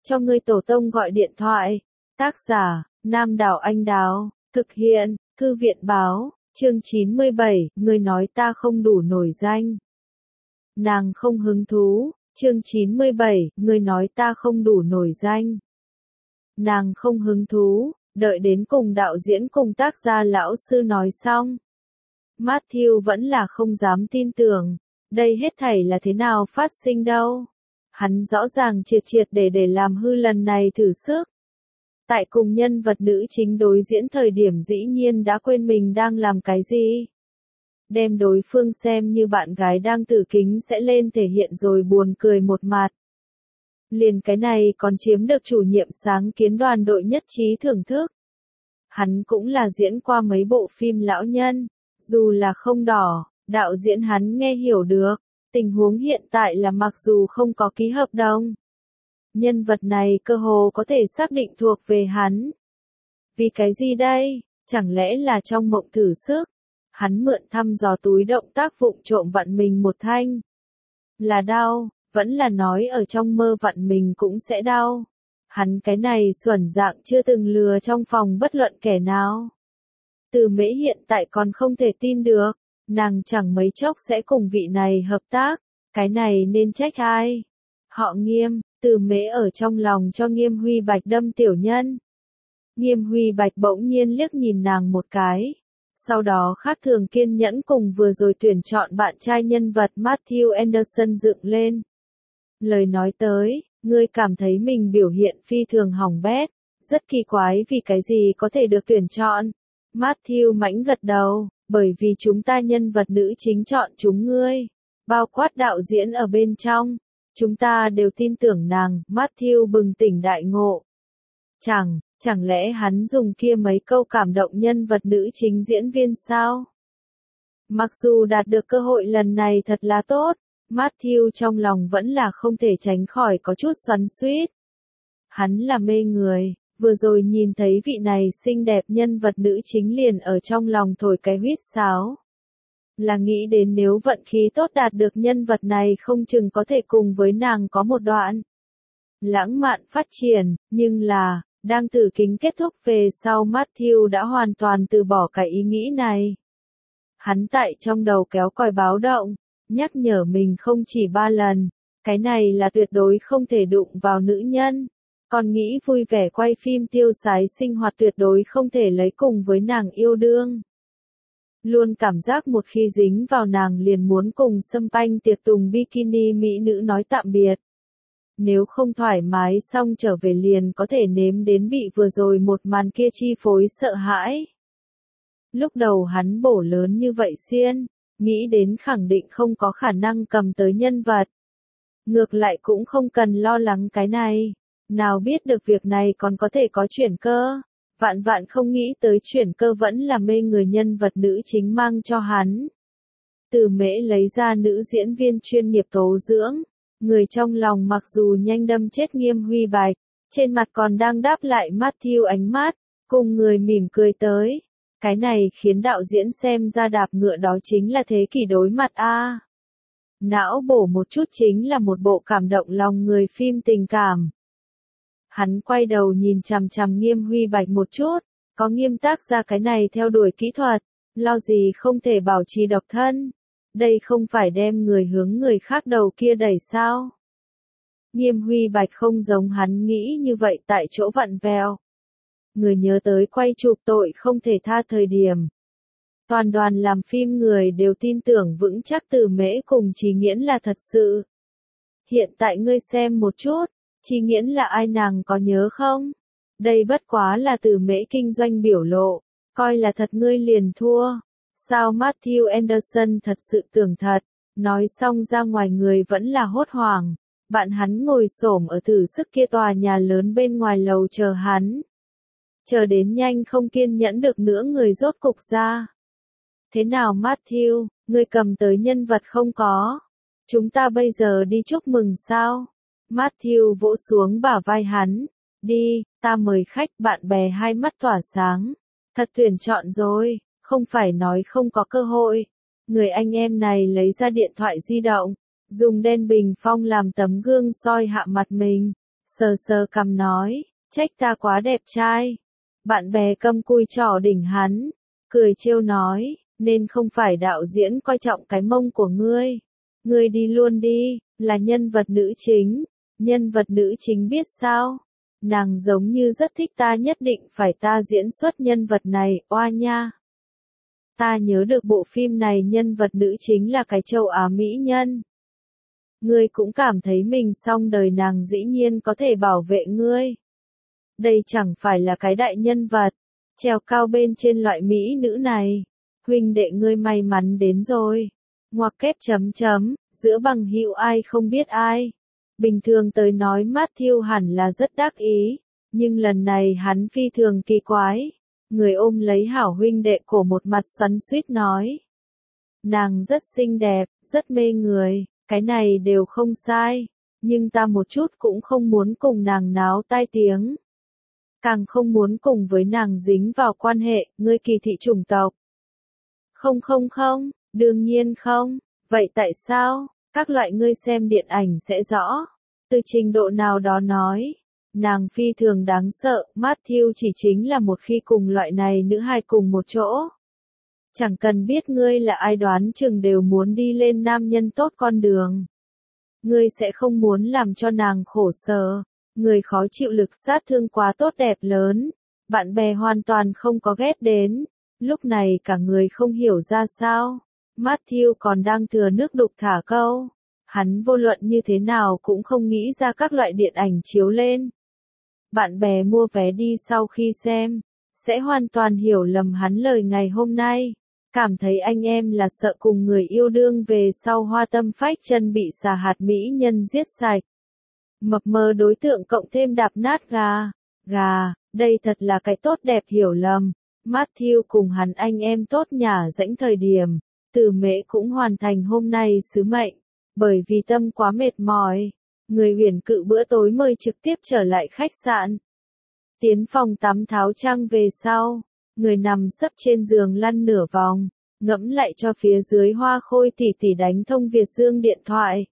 cho ngươi tổ tông gọi điện thoại. Tác giả, Nam Đảo Anh Đào, thực hiện, Thư viện báo, chương 97, ngươi nói ta không đủ nổi danh. Nàng không hứng thú, chương 97, ngươi nói ta không đủ nổi danh. Nàng không hứng thú, đợi đến cùng đạo diễn cùng tác gia lão sư nói xong. Matthew vẫn là không dám tin tưởng, đây hết thảy là thế nào phát sinh đâu. Hắn rõ ràng triệt để làm hư lần này thử sức. Tại cùng nhân vật nữ chính đối diễn thời điểm dĩ nhiên đã quên mình đang làm cái gì. Đem đối phương xem như bạn gái đang tử kính sẽ lên thể hiện rồi buồn cười một mặt. Liền cái này còn chiếm được chủ nhiệm sáng kiến đoàn đội nhất trí thưởng thức. Hắn cũng là diễn qua mấy bộ phim lão nhân, dù là không đỏ, đạo diễn hắn nghe hiểu được, tình huống hiện tại là mặc dù không có ký hợp đồng. Nhân vật này cơ hồ có thể xác định thuộc về hắn. Vì cái gì đây? Chẳng lẽ là trong mộng thử sức? Hắn mượn thăm dò túi động tác vụng trộm vặn mình một thanh. Là đau, vẫn là nói ở trong mơ vặn mình cũng sẽ đau. Hắn cái này xuẩn dạng chưa từng lừa trong phòng bất luận kẻ nào. Từ Mễ hiện tại còn không thể tin được, nàng chẳng mấy chốc sẽ cùng vị này hợp tác, cái này nên trách ai? Họ Nghiêm. Từ Mễ ở trong lòng cho Nghiêm Huy Bạch đâm tiểu nhân. Nghiêm Huy Bạch bỗng nhiên liếc nhìn nàng một cái. Sau đó khác thường kiên nhẫn cùng vừa rồi tuyển chọn bạn trai nhân vật Matthew Anderson dựng lên. Lời nói tới, ngươi cảm thấy mình biểu hiện phi thường hỏng bét, rất kỳ quái vì cái gì có thể được tuyển chọn. Matthew mãnh gật đầu, bởi vì chúng ta nhân vật nữ chính chọn chúng ngươi, bao quát đạo diễn ở bên trong. Chúng ta đều tin tưởng nàng, Matthew bừng tỉnh đại ngộ. Chẳng lẽ hắn dùng kia mấy câu cảm động nhân vật nữ chính diễn viên sao? Mặc dù đạt được cơ hội lần này thật là tốt, Matthew trong lòng vẫn là không thể tránh khỏi có chút xoắn xuýt. Hắn là mê người, vừa rồi nhìn thấy vị này xinh đẹp nhân vật nữ chính liền ở trong lòng thổi cái huýt sáo. Là nghĩ đến nếu vận khí tốt đạt được nhân vật này không chừng có thể cùng với nàng có một đoạn lãng mạn phát triển, nhưng là, đang thử kính kết thúc về sau Matthew đã hoàn toàn từ bỏ cái ý nghĩ này. Hắn tại trong đầu kéo còi báo động, nhắc nhở mình không chỉ 3 lần, cái này là tuyệt đối không thể đụng vào nữ nhân, còn nghĩ vui vẻ quay phim tiêu sái sinh hoạt tuyệt đối không thể lấy cùng với nàng yêu đương. Luôn cảm giác một khi dính vào nàng liền muốn cùng xâm panh tiệc tùng bikini mỹ nữ nói tạm biệt. Nếu không thoải mái xong trở về liền có thể nếm đến bị vừa rồi một màn kia chi phối sợ hãi. Lúc đầu hắn bổ lớn như vậy xiên, nghĩ đến khẳng định không có khả năng cầm tới nhân vật. Ngược lại cũng không cần lo lắng cái này, nào biết được việc này còn có thể có chuyển cơ. Vạn không nghĩ tới chuyển cơ vẫn là mê người nhân vật nữ chính mang cho hắn. Từ Mễ lấy ra nữ diễn viên chuyên nghiệp tố dưỡng, người trong lòng mặc dù nhanh đâm chết Nghiêm Huy Bạch, trên mặt còn đang đáp lại Matthew ánh mắt, cùng người mỉm cười tới. Cái này khiến đạo diễn xem ra đạp ngựa đó chính là thế kỷ đối mặt a. Não bổ một chút chính là một bộ cảm động lòng người phim tình cảm. Hắn quay đầu nhìn chằm Nghiêm Huy Bạch một chút, có Nghiêm tác ra cái này theo đuổi kỹ thuật, lo gì không thể bảo trì độc thân. Đây không phải đem người hướng người khác đầu kia đẩy sao? Nghiêm Huy Bạch không giống hắn nghĩ như vậy tại chỗ vặn vẹo. Người nhớ tới quay chụp tội không thể tha thời điểm. Toàn đoàn làm phim người đều tin tưởng vững chắc Từ Mễ cùng Chí Nghiễn là thật sự. Hiện tại ngươi xem một chút. Chí Nghiễn là ai nàng có nhớ không? Đây bất quá là Từ Mễ kinh doanh biểu lộ, coi là thật ngươi liền thua. Sao Matthew Anderson thật sự tưởng thật, nói xong ra ngoài người vẫn là hốt hoảng. Bạn hắn ngồi xổm ở thử sức kia tòa nhà lớn bên ngoài lầu chờ hắn. Chờ đến nhanh không kiên nhẫn được nữa người rốt cục ra. Thế nào Matthew, ngươi cầm tới nhân vật không có? Chúng ta bây giờ đi chúc mừng sao? Matthew vỗ xuống bả vai hắn. Đi, ta mời khách, bạn bè hai mắt tỏa sáng. Thật tuyển chọn rồi, không phải nói không có cơ hội. Người anh em này lấy ra điện thoại di động, dùng đèn bình phong làm tấm gương soi hạ mặt mình. Sờ sờ cằm nói, trách ta quá đẹp trai. Bạn bè câm cùi trỏ đỉnh hắn, cười trêu nói, nên không phải đạo diễn coi trọng cái mông của ngươi. Ngươi đi luôn đi, là nhân vật nữ chính. Nhân vật nữ chính biết sao? Nàng giống như rất thích ta, nhất định phải ta diễn xuất nhân vật này, oa nha. Ta nhớ được bộ phim này nhân vật nữ chính là cái châu Á mỹ nhân. Ngươi cũng cảm thấy mình xong đời, nàng dĩ nhiên có thể bảo vệ ngươi. Đây chẳng phải là cái đại nhân vật, treo cao bên trên loại mỹ nữ này. Huynh đệ ngươi may mắn đến rồi. Ngoặc kép chấm chấm, giữa bằng hữu ai không biết ai. Bình thường tới nói Matthew hẳn là rất đắc ý, nhưng lần này hắn phi thường kỳ quái. Người ôm lấy hảo huynh đệ cổ một mặt xoắn xuýt nói. Nàng rất xinh đẹp, rất mê người, cái này đều không sai, nhưng ta một chút cũng không muốn cùng nàng náo tai tiếng. Càng không muốn cùng với nàng dính vào quan hệ, ngươi kỳ thị chủng tộc. Không không không, đương nhiên không, vậy tại sao? Các loại ngươi xem điện ảnh sẽ rõ. Từ trình độ nào đó nói, nàng phi thường đáng sợ, Matthew chỉ chính là một khi cùng loại này nữ hài cùng một chỗ. Chẳng cần biết ngươi là ai, đoán chừng đều muốn đi lên nam nhân tốt con đường. Ngươi sẽ không muốn làm cho nàng khổ sở, người khó chịu, lực sát thương quá tốt đẹp lớn. Bạn bè hoàn toàn không có ghét đến, lúc này cả người không hiểu ra sao. Matthew còn đang thừa nước đục thả câu. Hắn vô luận như thế nào cũng không nghĩ ra các loại điện ảnh chiếu lên. Bạn bè mua vé đi sau khi xem, sẽ hoàn toàn hiểu lầm hắn lời ngày hôm nay. Cảm thấy anh em là sợ cùng người yêu đương về sau hoa tâm phách chân bị xà hạt mỹ nhân giết sạch. Mập mờ đối tượng cộng thêm đạp nát gà, đây thật là cái tốt đẹp hiểu lầm. Matthew cùng hắn anh em tốt nhả rãnh thời điểm, Từ Mễ cũng hoàn thành hôm nay sứ mệnh. Bởi vì tâm quá mệt mỏi, người huyền cự bữa tối mời trực tiếp trở lại khách sạn. Tiến phòng tắm tháo trang về sau, người nằm sấp trên giường lăn nửa vòng, ngẫm lại cho phía dưới Hoa Khôi tỷ tỷ đánh thông Việt Dương điện thoại.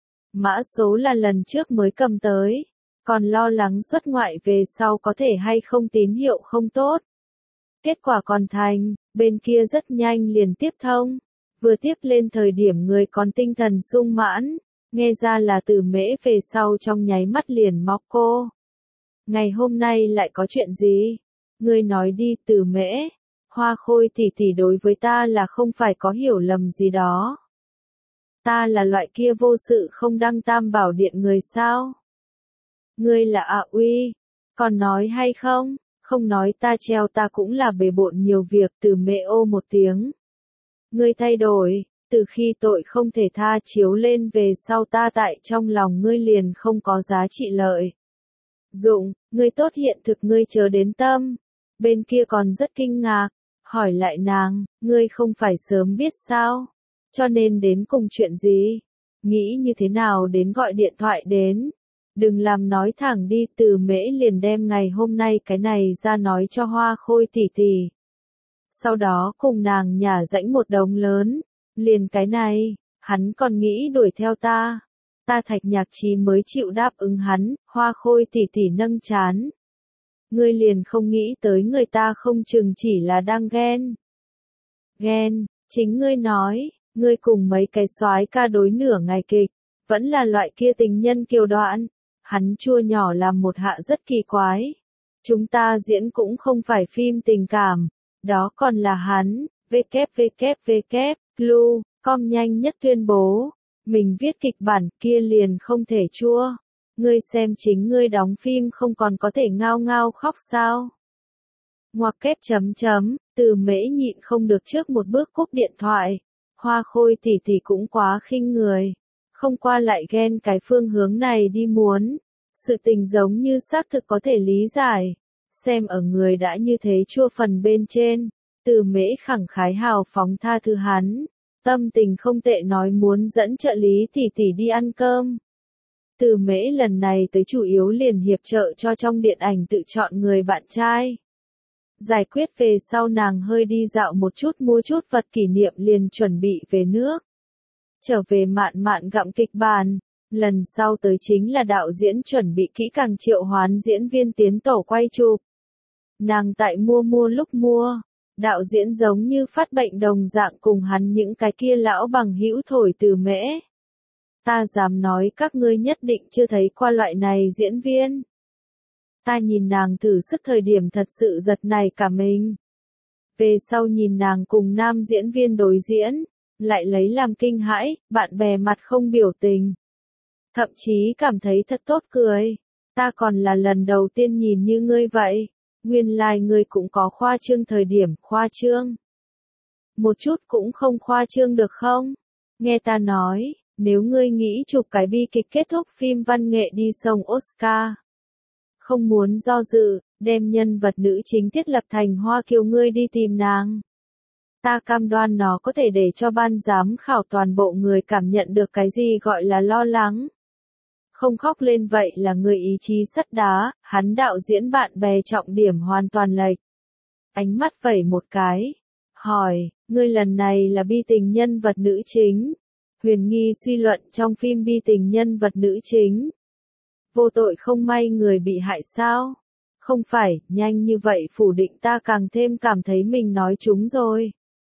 Mã số là lần trước mới cầm tới, còn lo lắng xuất ngoại về sau có thể hay không tín hiệu không tốt. Kết quả còn thành, bên kia rất nhanh liền tiếp thông. Vừa tiếp lên thời điểm người còn tinh thần sung mãn, nghe ra là Từ Mễ, về sau trong nháy mắt liền móc cô. Ngày hôm nay lại có chuyện gì? Ngươi nói đi Từ Mễ. Hoa Khôi tỷ tỷ đối với ta là không phải có hiểu lầm gì đó. Ta là loại kia vô sự không đăng tam bảo điện người sao? Ngươi là ạ uy, còn nói hay không? Không nói ta treo, ta cũng là bề bộn nhiều việc. Từ Mễ ô một tiếng. Ngươi thay đổi, từ khi tội không thể tha chiếu lên về sau ta tại trong lòng ngươi liền không có giá trị lợi dụng, ngươi tốt hiện thực ngươi chớ đến tâm. Bên kia còn rất kinh ngạc, hỏi lại nàng, ngươi không phải sớm biết sao? Cho nên đến cùng chuyện gì? Nghĩ như thế nào đến gọi điện thoại đến? Đừng làm nói thẳng đi. Từ Mễ liền đem ngày hôm nay cái này ra nói cho Hoa Khôi tỷ tỷ. Sau đó cùng nàng nhả rãnh một đống lớn, liền cái này, hắn còn nghĩ đuổi theo ta. Ta Thạch Nhạc Trí mới chịu đáp ứng hắn. Hoa Khôi tỷ tỷ nâng chán. Ngươi liền không nghĩ tới người ta không chừng chỉ là đang ghen. Ghen, chính ngươi nói, ngươi cùng mấy cái soái ca đối nửa ngày kịch, vẫn là loại kia tình nhân kiều đoạn. Hắn chua nhỏ làm một hạ rất kỳ quái. Chúng ta diễn cũng không phải phim tình cảm. Đó còn là hắn, www.com nhanh nhất tuyên bố, mình viết kịch bản kia liền không thể chua. Ngươi xem chính ngươi đóng phim không còn có thể ngao ngao khóc sao? Ngoặc kép chấm chấm, Từ Mễ nhịn không được trước một bước cúp điện thoại. Hoa Khôi tỷ tỷ cũng quá khinh người, không qua lại ghen cái phương hướng này đi muốn. Sự tình giống như xác thực có thể lý giải. Xem ở người đã như thế chua phần bên trên, Từ Mễ khẳng khái hào phóng tha thứ hắn. Tâm tình không tệ, nói muốn dẫn trợ lý tỷ tỷ đi ăn cơm. Từ Mễ lần này tới chủ yếu liền hiệp trợ cho trong điện ảnh tự chọn người bạn trai. Giải quyết về sau nàng hơi đi dạo một chút, mua chút vật kỷ niệm liền chuẩn bị về nước. Trở về mạn mạn gặm kịch bản, Lần sau tới chính là đạo diễn chuẩn bị kỹ càng triệu hoán diễn viên tiến tổ quay chụp. Nàng tại mua lúc mua, đạo diễn giống như phát bệnh đồng dạng cùng hắn những cái kia lão bằng hữu thổi từ mễ. Ta dám nói các ngươi nhất định chưa thấy qua loại này diễn viên. Ta nhìn nàng thử sức thời điểm thật sự giật nảy cả mình. Về sau nhìn nàng cùng nam diễn viên đối diễn, lại lấy làm kinh hãi, bạn bè mặt không biểu tình. Thậm chí cảm thấy thật tốt cười. Ta còn là lần đầu tiên nhìn như ngươi vậy. Nguyên lai ngươi cũng có khoa trương thời điểm, khoa trương. Một chút cũng không khoa trương được không? Nghe ta nói, nếu ngươi nghĩ chụp cái bi kịch kết thúc phim văn nghệ đi sông Oscar. Không muốn do dự, đem nhân vật nữ chính thiết lập thành Hoa Kiều ngươi đi tìm nàng. Ta cam đoan nó có thể để cho ban giám khảo toàn bộ người cảm nhận được cái gì gọi là lo lắng. Không khóc lên vậy là người ý chí sắt đá, hắn đạo diễn bạn bè trọng điểm hoàn toàn lệch. Ánh mắt vẩy một cái. Hỏi, ngươi lần này là bi tình nhân vật nữ chính. Huyền nghi suy luận trong phim bi tình nhân vật nữ chính. Vô tội không may người bị hại sao? Không phải, nhanh như vậy phủ định ta càng thêm cảm thấy mình nói trúng rồi.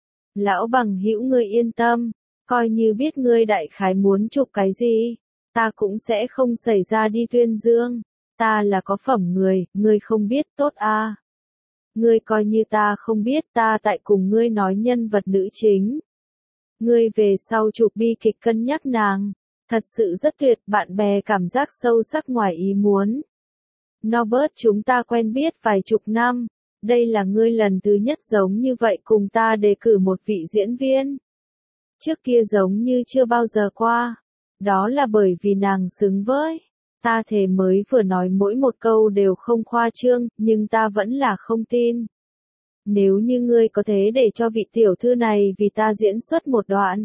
Lão bằng hữu ngươi yên tâm, coi như biết ngươi đại khái muốn chụp cái gì. Ta cũng sẽ không xảy ra đi tuyên dương. Ta là có phẩm người, ngươi không biết tốt à. Ngươi coi như ta không biết ta tại cùng ngươi nói nhân vật nữ chính. Ngươi về sau chụp bi kịch cân nhắc nàng. Thật sự rất tuyệt, bạn bè cảm giác sâu sắc ngoài ý muốn. Norbert chúng ta quen biết vài chục năm. Đây là ngươi lần thứ nhất giống như vậy cùng ta đề cử một vị diễn viên. Trước kia giống như chưa bao giờ qua. Đó là bởi vì nàng xứng với. Ta thề mới vừa nói mỗi một câu đều không khoa trương, nhưng ta vẫn là không tin. Nếu như ngươi có thể để cho vị tiểu thư này vì ta diễn xuất một đoạn.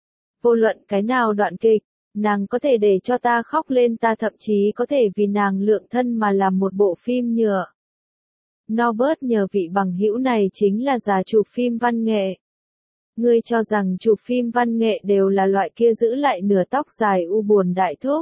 Vô luận cái nào đoạn kịch, nàng có thể để cho ta khóc lên, ta thậm chí có thể vì nàng lượng thân mà làm một bộ phim nhựa. Norbert nhờ vị bằng hữu này chính là già chụp phim văn nghệ. Ngươi cho rằng chụp phim văn nghệ đều là loại kia giữ lại nửa tóc dài u buồn đại thúc.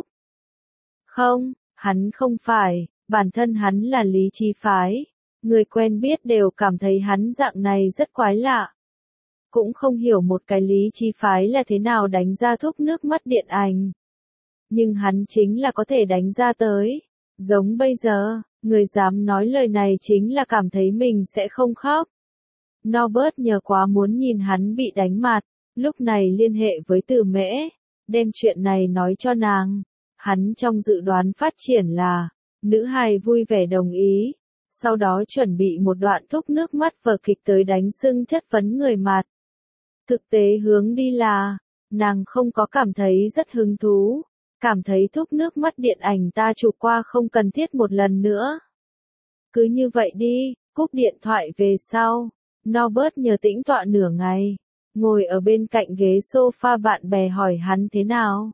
Không, hắn không phải, bản thân hắn là lý trí phái. Người quen biết đều cảm thấy hắn dạng này rất quái lạ. Cũng không hiểu một cái lý trí phái là thế nào đánh ra thuốc nước mắt điện ảnh. Nhưng hắn chính là có thể đánh ra tới. Giống bây giờ, người dám nói lời này chính là cảm thấy mình sẽ không khóc. Norbert nhờ quá muốn nhìn hắn bị đánh mặt, lúc này liên hệ với Từ Mễ, đem chuyện này nói cho nàng. Hắn trong dự đoán phát triển là, nữ hài vui vẻ đồng ý, sau đó chuẩn bị một đoạn thúc nước mắt vở kịch tới đánh sưng chất vấn người mặt. Thực tế hướng đi là, nàng không có cảm thấy rất hứng thú, cảm thấy thúc nước mắt điện ảnh ta chụp qua không cần thiết một lần nữa. Cứ như vậy đi, cúp điện thoại về sau. Norbert nhờ tĩnh tọa nửa ngày, ngồi ở bên cạnh ghế sofa, bạn bè hỏi hắn thế nào.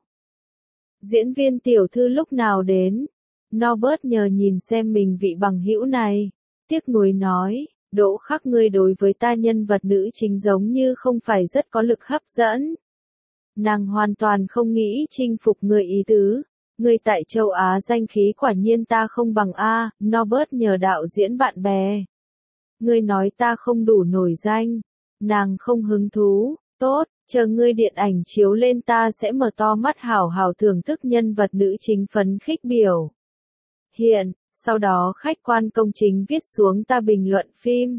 Diễn viên tiểu thư lúc nào đến? Norbert nhờ nhìn xem mình vị bằng hữu này, tiếc nuối nói, Đỗ Khắc ngươi đối với ta nhân vật nữ chính giống như không phải rất có lực hấp dẫn. Nàng hoàn toàn không nghĩ chinh phục ngươi ý tứ, ngươi tại châu Á danh khí quả nhiên ta không bằng A, Norbert nhờ đạo diễn bạn bè. Ngươi nói ta không đủ nổi danh, nàng không hứng thú, tốt, chờ ngươi điện ảnh chiếu lên ta sẽ mở to mắt hảo hảo thưởng thức nhân vật nữ chính phấn khích biểu. Hiện, sau đó khách quan công chính viết xuống ta bình luận phim.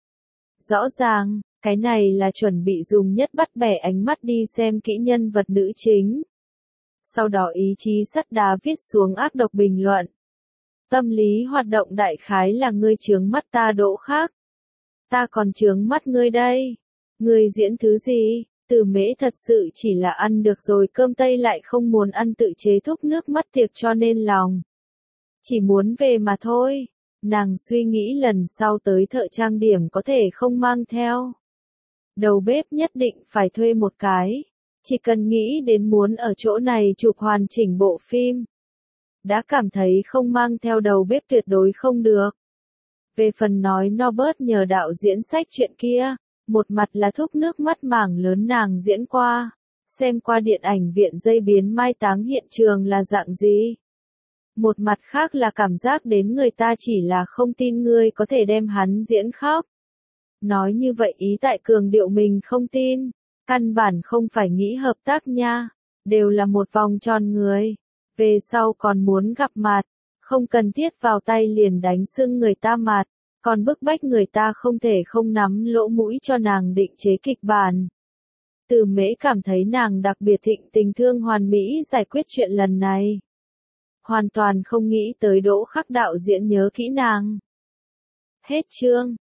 Rõ ràng, cái này là chuẩn bị dùng nhất bắt bẻ ánh mắt đi xem kỹ nhân vật nữ chính. Sau đó ý chí sắt đá viết xuống ác độc bình luận. Tâm lý hoạt động đại khái là ngươi chướng mắt ta Đỗ Khắc. Ta còn chướng mắt ngươi đây. Ngươi diễn thứ gì? Từ Mễ thật sự chỉ là ăn được rồi cơm tây lại không muốn ăn tự chế thuốc nước mắt tiệc cho nên lòng. Chỉ muốn về mà thôi. Nàng suy nghĩ lần sau tới thợ trang điểm có thể không mang theo. Đầu bếp nhất định phải thuê một cái. Chỉ cần nghĩ đến muốn ở chỗ này chụp hoàn chỉnh bộ phim. Đã cảm thấy không mang theo đầu bếp tuyệt đối không được. Về phần nói Norbert nhờ đạo diễn sách chuyện kia, một mặt là thúc nước mắt mảng lớn nàng diễn qua, xem qua điện ảnh viện dây biến mai táng hiện trường là dạng gì. Một mặt khác là cảm giác đến người ta chỉ là không tin ngươi có thể đem hắn diễn khóc. Nói như vậy ý tại cường điệu mình không tin, căn bản không phải nghĩ hợp tác nha, đều là một vòng tròn người. Về sau còn muốn gặp mặt, không cần thiết vào tay liền đánh sưng người ta mặt, còn bức bách người ta không thể không nắm lỗ mũi cho nàng định chế kịch bản. Từ Mễ cảm thấy nàng đặc biệt thịnh tình thương hoàn mỹ giải quyết chuyện lần này. Hoàn toàn không nghĩ tới Đỗ Khắc đạo diễn nhớ kỹ nàng. Hết chương.